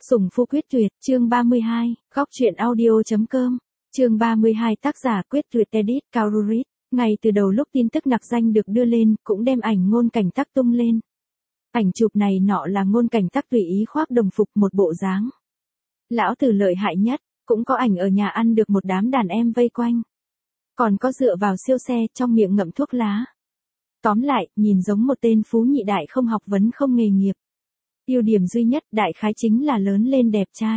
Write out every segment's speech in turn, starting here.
Sủng Phu Quyết Tuyệt, chương 32, góc truyện audio.com, chương 32 tác giả Quyết Tuyệt Edit Kaururit. Ngay từ đầu lúc tin tức nặc danh được đưa lên, cũng đem ảnh Ngôn Cảnh Tắc tung lên. Ảnh chụp này nọ là Ngôn Cảnh Tắc tùy ý khoác đồng phục một bộ dáng. Lão tử lợi hại nhất, cũng có ảnh ở nhà ăn được một đám đàn em vây quanh. Còn có dựa vào siêu xe trong miệng ngậm thuốc lá. Tóm lại, nhìn giống một tên phú nhị đại không học vấn không nghề nghiệp. Ưu điểm duy nhất đại khái chính là lớn lên đẹp trai.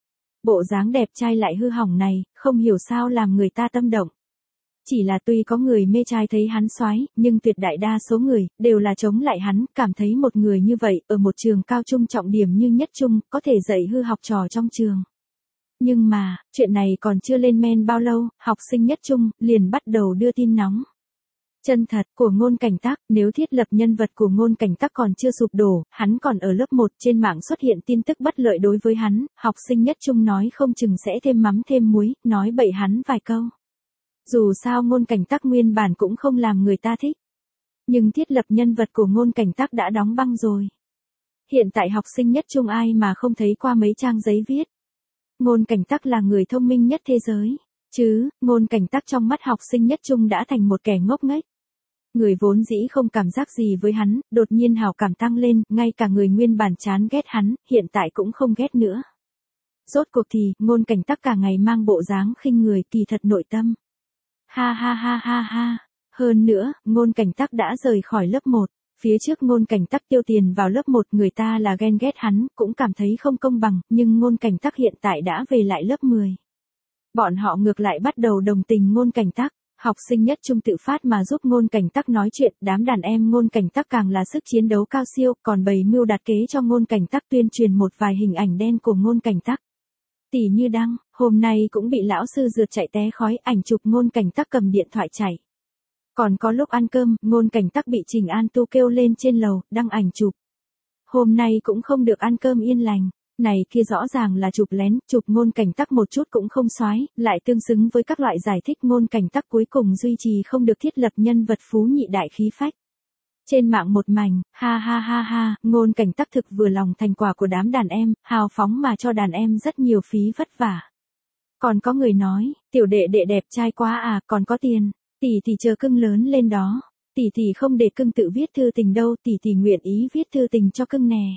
Bộ dáng đẹp trai lại hư hỏng này, không hiểu sao làm người ta tâm động. Chỉ là tuy có người mê trai thấy hắn soái, nhưng tuyệt đại đa số người, đều là chống lại hắn, cảm thấy một người như vậy, ở một trường cao trung trọng điểm như Nhất Trung, có thể dạy hư học trò trong trường. Nhưng mà, chuyện này còn chưa lên men bao lâu, học sinh Nhất Trung, liền bắt đầu đưa tin nóng. Chân thật của Ngôn Cảnh Tắc, nếu thiết lập nhân vật của Ngôn Cảnh Tắc còn chưa sụp đổ, hắn còn ở lớp 1 trên mạng xuất hiện tin tức bất lợi đối với hắn, học sinh Nhất Trung nói không chừng sẽ thêm mắm thêm muối, nói bậy hắn vài câu. Dù sao Ngôn Cảnh Tắc nguyên bản cũng không làm người ta thích. Nhưng thiết lập nhân vật của Ngôn Cảnh Tắc đã đóng băng rồi. Hiện tại học sinh Nhất Trung ai mà không thấy qua mấy trang giấy viết. Ngôn Cảnh Tắc là người thông minh nhất thế giới. Chứ, Ngôn Cảnh Tắc trong mắt học sinh Nhất Trung đã thành một kẻ ngốc nghếch. Người vốn dĩ không cảm giác gì với hắn, đột nhiên hảo cảm tăng lên, ngay cả người nguyên bản chán ghét hắn, hiện tại cũng không ghét nữa. Rốt cuộc thì, Ngôn Cảnh Tắc cả ngày mang bộ dáng khinh người, kỳ thật nội tâm. Ha ha ha ha ha. Hơn nữa, Ngôn Cảnh Tắc đã rời khỏi lớp 1. Phía trước Ngôn Cảnh Tắc tiêu tiền vào lớp 1, người ta là ghen ghét hắn, cũng cảm thấy không công bằng, nhưng Ngôn Cảnh Tắc hiện tại đã về lại lớp 10. Bọn họ ngược lại bắt đầu đồng tình Ngôn Cảnh Tắc. Học sinh Nhất Trung tự phát mà giúp Ngôn Cảnh Tắc nói chuyện, đám đàn em Ngôn Cảnh Tắc càng là sức chiến đấu cao siêu, còn bày mưu đặt kế cho Ngôn Cảnh Tắc tuyên truyền một vài hình ảnh đen của Ngôn Cảnh Tắc. Tỷ như đăng, hôm nay cũng bị lão sư rượt chạy té khói, ảnh chụp Ngôn Cảnh Tắc cầm điện thoại chạy. Còn có lúc ăn cơm, Ngôn Cảnh Tắc bị Trình An Tu kêu lên trên lầu, đăng ảnh chụp. Hôm nay cũng không được ăn cơm yên lành. Này kia rõ ràng là chụp lén, chụp Ngôn Cảnh Tắc một chút cũng không soái, lại tương xứng với các loại giải thích Ngôn Cảnh Tắc cuối cùng duy trì không được thiết lập nhân vật phú nhị đại khí phách. Trên mạng một mảnh, ha ha ha ha, Ngôn Cảnh Tắc thực vừa lòng thành quả của đám đàn em, hào phóng mà cho đàn em rất nhiều phí vất vả. Còn có người nói, tiểu đệ đệ đẹp trai quá à, còn có tiền, tỷ tỷ chờ cưng lớn lên đó, tỷ tỷ không để cưng tự viết thư tình đâu, tỷ tỷ nguyện ý viết thư tình cho cưng nè.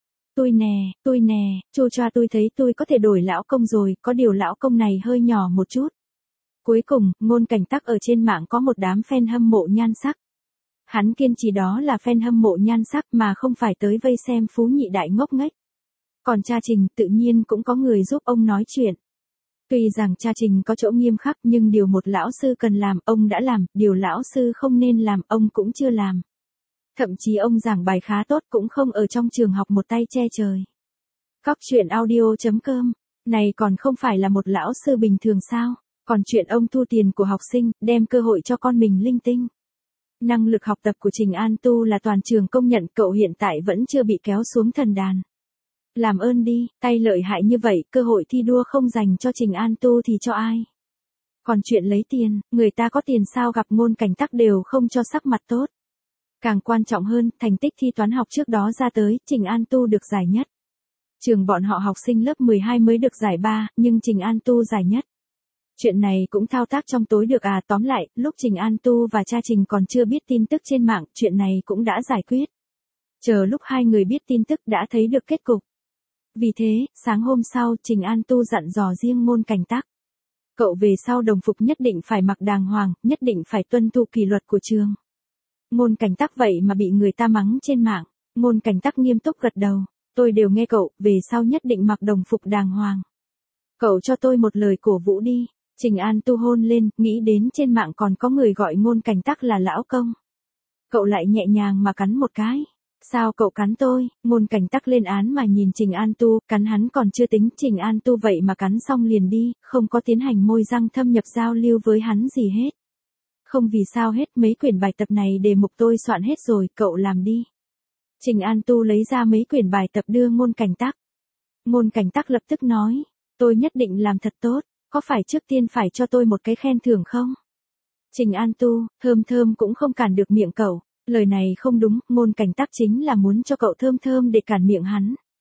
Tôi nè, chu choa tôi thấy tôi có thể đổi lão công rồi, có điều lão công này hơi nhỏ một chút. Cuối cùng, Ngôn Cảnh Tắc ở trên mạng có một đám fan hâm mộ nhan sắc. Hắn kiên trì đó là fan hâm mộ nhan sắc mà không phải tới vây xem phú nhị đại ngốc nghếch. Còn cha Trình tự nhiên cũng có người giúp ông nói chuyện. Tuy rằng cha Trình có chỗ nghiêm khắc nhưng điều một lão sư cần làm ông đã làm, điều lão sư không nên làm ông cũng chưa làm. Thậm chí ông giảng bài khá tốt cũng không ở trong trường học một tay che trời. Góc truyện audio.com, này còn không phải là một lão sư bình thường sao, còn chuyện ông thu tiền của học sinh, đem cơ hội cho con mình linh tinh. Năng lực học tập của Trình An Tu là toàn trường công nhận, cậu hiện tại vẫn chưa bị kéo xuống thần đàn. Làm ơn đi, tay lợi hại như vậy, cơ hội thi đua không dành cho Trình An Tu thì cho ai? Còn chuyện lấy tiền, người ta có tiền sao gặp Ngôn Cảnh Tắc đều không cho sắc mặt tốt. Càng quan trọng hơn, thành tích thi toán học trước đó ra tới, Trình An Tu được giải nhất. Trường bọn họ học sinh lớp 12 mới được giải 3, nhưng Trình An Tu giải nhất. Chuyện này cũng thao tác trong tối được à, tóm lại, lúc Trình An Tu và cha Trình còn chưa biết tin tức trên mạng, chuyện này cũng đã giải quyết. Chờ lúc hai người biết tin tức đã thấy được kết cục. Vì thế, sáng hôm sau, Trình An Tu dặn dò riêng Ngôn Cảnh Tắc. Cậu về sau đồng phục nhất định phải mặc đàng hoàng, nhất định phải tuân thủ kỷ luật của trường. Ngôn Cảnh Tắc vậy mà bị người ta mắng trên mạng, Ngôn Cảnh Tắc nghiêm túc gật đầu, tôi đều nghe cậu, về sau nhất định mặc đồng phục đàng hoàng. Cậu cho tôi một lời cổ vũ đi. Trình An Tu hôn lên, nghĩ đến trên mạng còn có người gọi Ngôn Cảnh Tắc là lão công. Cậu lại nhẹ nhàng mà cắn một cái. Sao cậu cắn tôi? Ngôn Cảnh Tắc lên án mà nhìn Trình An Tu, cắn hắn còn chưa tính, Trình An Tu vậy mà cắn xong liền đi, không có tiến hành môi răng thâm nhập giao lưu với hắn gì hết. Không vì sao hết, mấy quyển bài tập này đề mục tôi soạn hết rồi, cậu làm đi. Trình An Tu lấy ra mấy quyển bài tập đưa Ngôn Cảnh Tắc. Ngôn Cảnh Tắc lập tức nói, tôi nhất định làm thật tốt, có phải trước tiên phải cho tôi một cái khen thưởng không? Trình An Tu, thơm thơm cũng không cản được miệng cậu, lời này không đúng, Ngôn Cảnh Tắc chính là muốn cho cậu thơm thơm để cản miệng hắn.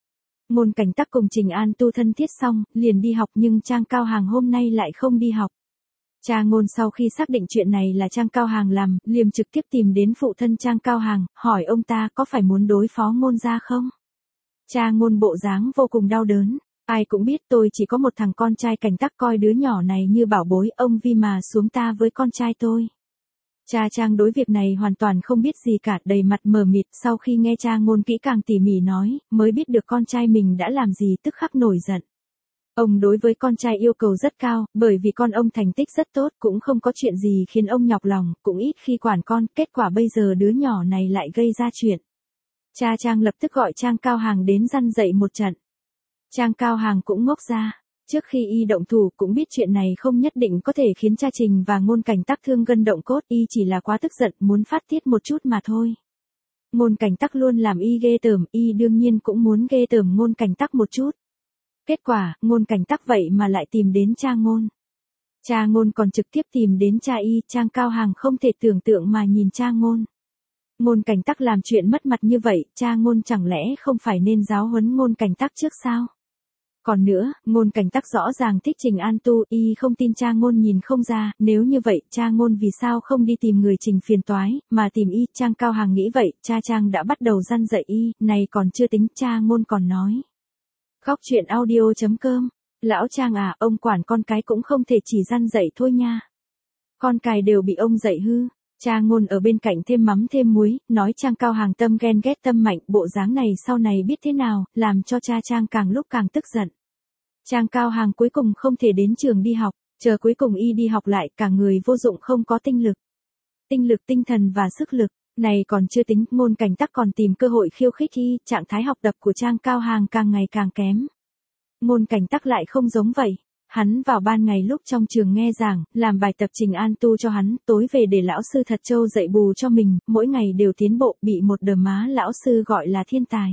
Ngôn Cảnh Tắc cùng Trình An Tu thân thiết xong, liền đi học nhưng Trang Cao Hàng hôm nay lại không đi học. Cha Ngôn sau khi xác định chuyện này là Trang Cao Hàng làm, liền trực tiếp tìm đến phụ thân Trang Cao Hàng, hỏi ông ta có phải muốn đối phó Ngôn gia không? Cha Ngôn bộ dáng vô cùng đau đớn. Ai cũng biết tôi chỉ có một thằng con trai, Cảnh Tắc coi đứa nhỏ này như bảo bối, ông vì mà xuống ta với con trai tôi. Cha Trang đối việc này hoàn toàn không biết gì cả, đầy mặt mờ mịt, sau khi nghe cha Ngôn kỹ càng tỉ mỉ nói, mới biết được con trai mình đã làm gì, tức khắc nổi giận. Ông đối với con trai yêu cầu rất cao, bởi vì con ông thành tích rất tốt, cũng không có chuyện gì khiến ông nhọc lòng, cũng ít khi quản con, kết quả bây giờ đứa nhỏ này lại gây ra chuyện. Cha Trang lập tức gọi Trang Cao Hàng đến răn dạy một trận. Trang Cao Hàng cũng ngốc ra. Trước khi y động thủ cũng biết chuyện này không nhất định có thể khiến cha Trình và Ngôn Cảnh Tắc thương gân động cốt, y chỉ là quá tức giận muốn phát tiết một chút mà thôi. Ngôn Cảnh Tắc luôn làm y ghê tởm, y đương nhiên cũng muốn ghê tởm Ngôn Cảnh Tắc một chút. Kết quả, Ngôn Cảnh Tắc vậy mà lại tìm đến cha Ngôn. Cha Ngôn còn trực tiếp tìm đến cha y, Trang Cao Hàng không thể tưởng tượng mà nhìn cha Ngôn. Ngôn Cảnh Tắc làm chuyện mất mặt như vậy, cha Ngôn chẳng lẽ không phải nên giáo huấn Ngôn Cảnh Tắc trước sao? Còn nữa, Ngôn Cảnh Tắc rõ ràng thích Trình An Tu, y không tin cha Ngôn nhìn không ra, nếu như vậy, cha Ngôn vì sao không đi tìm người Trình phiền toái, mà tìm y, Trang Cao Hàng nghĩ vậy, cha Trang đã bắt đầu răn dạy y, này còn chưa tính, cha Ngôn còn nói. Khóc chuyện audio.com, lão Trang à, ông quản con cái cũng không thể chỉ răn dạy thôi nha. Con cài đều bị ông dạy hư. Cha Ngôn ở bên cạnh thêm mắm thêm muối, nói Trang Cao Hàng tâm ghen ghét tâm mạnh, bộ dáng này sau này biết thế nào, làm cho cha Trang càng lúc càng tức giận. Trang Cao Hàng cuối cùng không thể đến trường đi học, chờ cuối cùng y đi học lại, cả người vô dụng, không có tinh lực. Tinh lực tinh thần và sức lực, này còn chưa tính, Ngôn Cảnh Tắc còn tìm cơ hội khiêu khích y, trạng thái học tập của Trang Cao Hàng càng ngày càng kém. Ngôn Cảnh Tắc lại không giống vậy. Hắn vào ban ngày lúc trong trường nghe giảng, làm bài tập Trình An Tu cho hắn, tối về để lão sư thật trâu dạy bù cho mình, mỗi ngày đều tiến bộ, bị một đờm má lão sư gọi là thiên tài.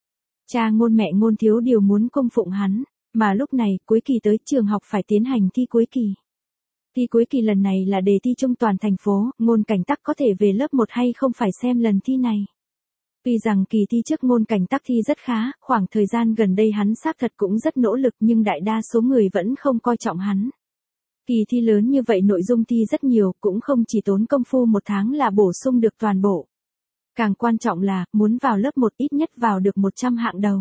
Cha Ngôn mẹ Ngôn thiếu điều muốn cung phụng hắn, mà lúc này, cuối kỳ tới, trường học phải tiến hành thi cuối kỳ. Thi cuối kỳ lần này là đề thi chung toàn thành phố, Ngôn Cảnh Tắc có thể về lớp 1 hay không phải xem lần thi này. Tuy rằng kỳ thi trước Ngôn Cảnh Tắc thi rất khá, khoảng thời gian gần đây hắn xác thật cũng rất nỗ lực nhưng đại đa số người vẫn không coi trọng hắn. Kỳ thi lớn như vậy nội dung thi rất nhiều, cũng không chỉ tốn công phu 1 tháng là bổ sung được toàn bộ. Càng quan trọng là, muốn vào lớp 1 ít nhất vào được 100 hạng đầu.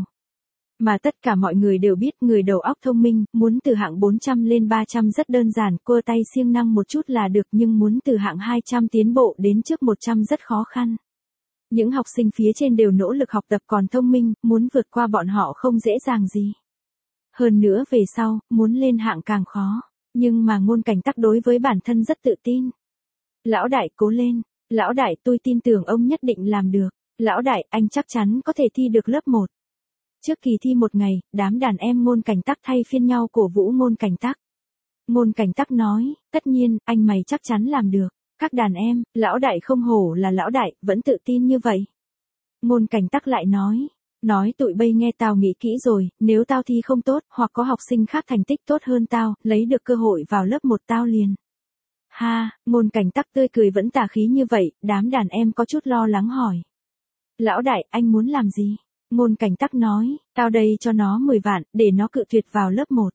Mà tất cả mọi người đều biết người đầu óc thông minh, muốn từ hạng 400 lên 300 rất đơn giản, cơ tay siêng năng một chút là được, nhưng muốn từ hạng 200 tiến bộ đến trước 100 rất khó khăn. Những học sinh phía trên đều nỗ lực học tập còn thông minh, muốn vượt qua bọn họ không dễ dàng gì. Hơn nữa về sau, muốn lên hạng càng khó. Nhưng mà Ngôn Cảnh Tắc đối với bản thân rất tự tin. Lão đại cố lên, lão đại tôi tin tưởng ông nhất định làm được. Lão đại anh chắc chắn có thể thi được lớp 1. Trước kỳ thi một ngày, đám đàn em Ngôn Cảnh Tắc thay phiên nhau cổ vũ Ngôn Cảnh Tắc. Ngôn Cảnh Tắc nói, tất nhiên, anh mày chắc chắn làm được. Các đàn em, lão đại không hổ là lão đại, vẫn tự tin như vậy. Ngôn Cảnh Tắc lại nói tụi bây nghe tao nghĩ kỹ rồi, nếu tao thi không tốt, hoặc có học sinh khác thành tích tốt hơn tao, lấy được cơ hội vào lớp 1 tao liền. Ha, Ngôn Cảnh Tắc tươi cười vẫn tà khí như vậy, đám đàn em có chút lo lắng hỏi. Lão đại, anh muốn làm gì? Ngôn Cảnh Tắc nói, tao đây cho nó 10 vạn, để nó cự tuyệt vào lớp 1.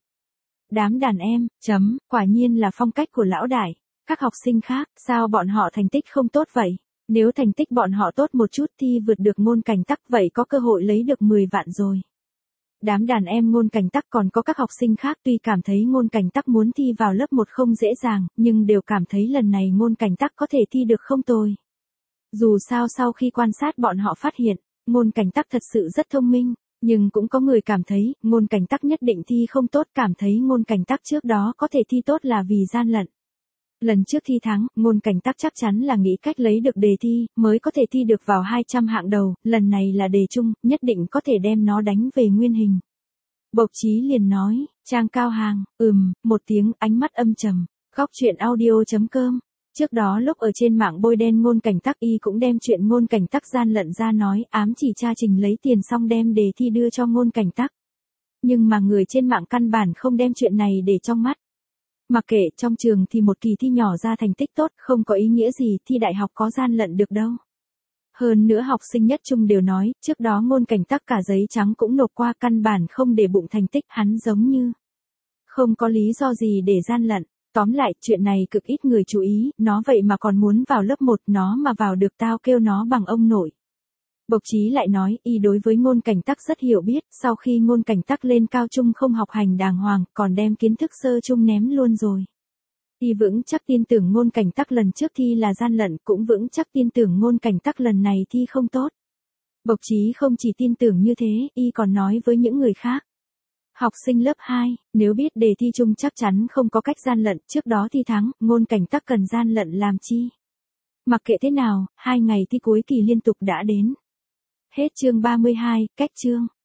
Đám đàn em, quả nhiên là phong cách của lão đại. Các học sinh khác, sao bọn họ thành tích không tốt vậy? Nếu thành tích bọn họ tốt một chút thì vượt được Ngôn Cảnh Tắc vậy có cơ hội lấy được 10 vạn rồi. Đám đàn em Ngôn Cảnh Tắc còn có các học sinh khác tuy cảm thấy Ngôn Cảnh Tắc muốn thi vào lớp 1 không dễ dàng, nhưng đều cảm thấy lần này Ngôn Cảnh Tắc có thể thi được không tồi. Dù sao sau khi quan sát bọn họ phát hiện, Ngôn Cảnh Tắc thật sự rất thông minh, nhưng cũng có người cảm thấy, Ngôn Cảnh Tắc nhất định thi không tốt, cảm thấy Ngôn Cảnh Tắc trước đó có thể thi tốt là vì gian lận. Lần trước thi thắng, Ngôn Cảnh Tắc chắc chắn là nghĩ cách lấy được đề thi, mới có thể thi được vào 200 hạng đầu, lần này là đề chung, nhất định có thể đem nó đánh về nguyên hình. Bộc Chí liền nói, Trang Cao Hàng, một tiếng, ánh mắt âm trầm, khóc chuyện audio.com. Trước đó lúc ở trên mạng bôi đen Ngôn Cảnh Tắc y cũng đem chuyện Ngôn Cảnh Tắc gian lận ra nói, ám chỉ cha Trình lấy tiền xong đem đề thi đưa cho Ngôn Cảnh Tắc. Nhưng mà người trên mạng căn bản không đem chuyện này để trong mắt. Mặc kệ trong trường thì một kỳ thi nhỏ ra thành tích tốt không có ý nghĩa gì, thi đại học có gian lận được đâu. Hơn nữa học sinh nhất trung đều nói, trước đó Ngôn Cảnh Tắc cả giấy trắng cũng nộp qua, căn bản không để bụng thành tích, hắn giống như không có lý do gì để gian lận. Tóm lại, chuyện này cực ít người chú ý, nó vậy mà còn muốn vào lớp 1, nó mà vào được tao kêu nó bằng ông nội. Bộc Chí lại nói, y đối với Ngôn Cảnh Tắc rất hiểu biết, sau khi Ngôn Cảnh Tắc lên cao trung không học hành đàng hoàng, còn đem kiến thức sơ trung ném luôn rồi. Y vững chắc tin tưởng Ngôn Cảnh Tắc lần trước thi là gian lận, cũng vững chắc tin tưởng Ngôn Cảnh Tắc lần này thi không tốt. Bộc Chí không chỉ tin tưởng như thế, y còn nói với những người khác. Học sinh lớp 2, nếu biết đề thi chung chắc chắn không có cách gian lận, trước đó thi thắng, Ngôn Cảnh Tắc cần gian lận làm chi? Mặc kệ thế nào, 2 ngày thi cuối kỳ liên tục đã đến. Hết chương 32, cách chương.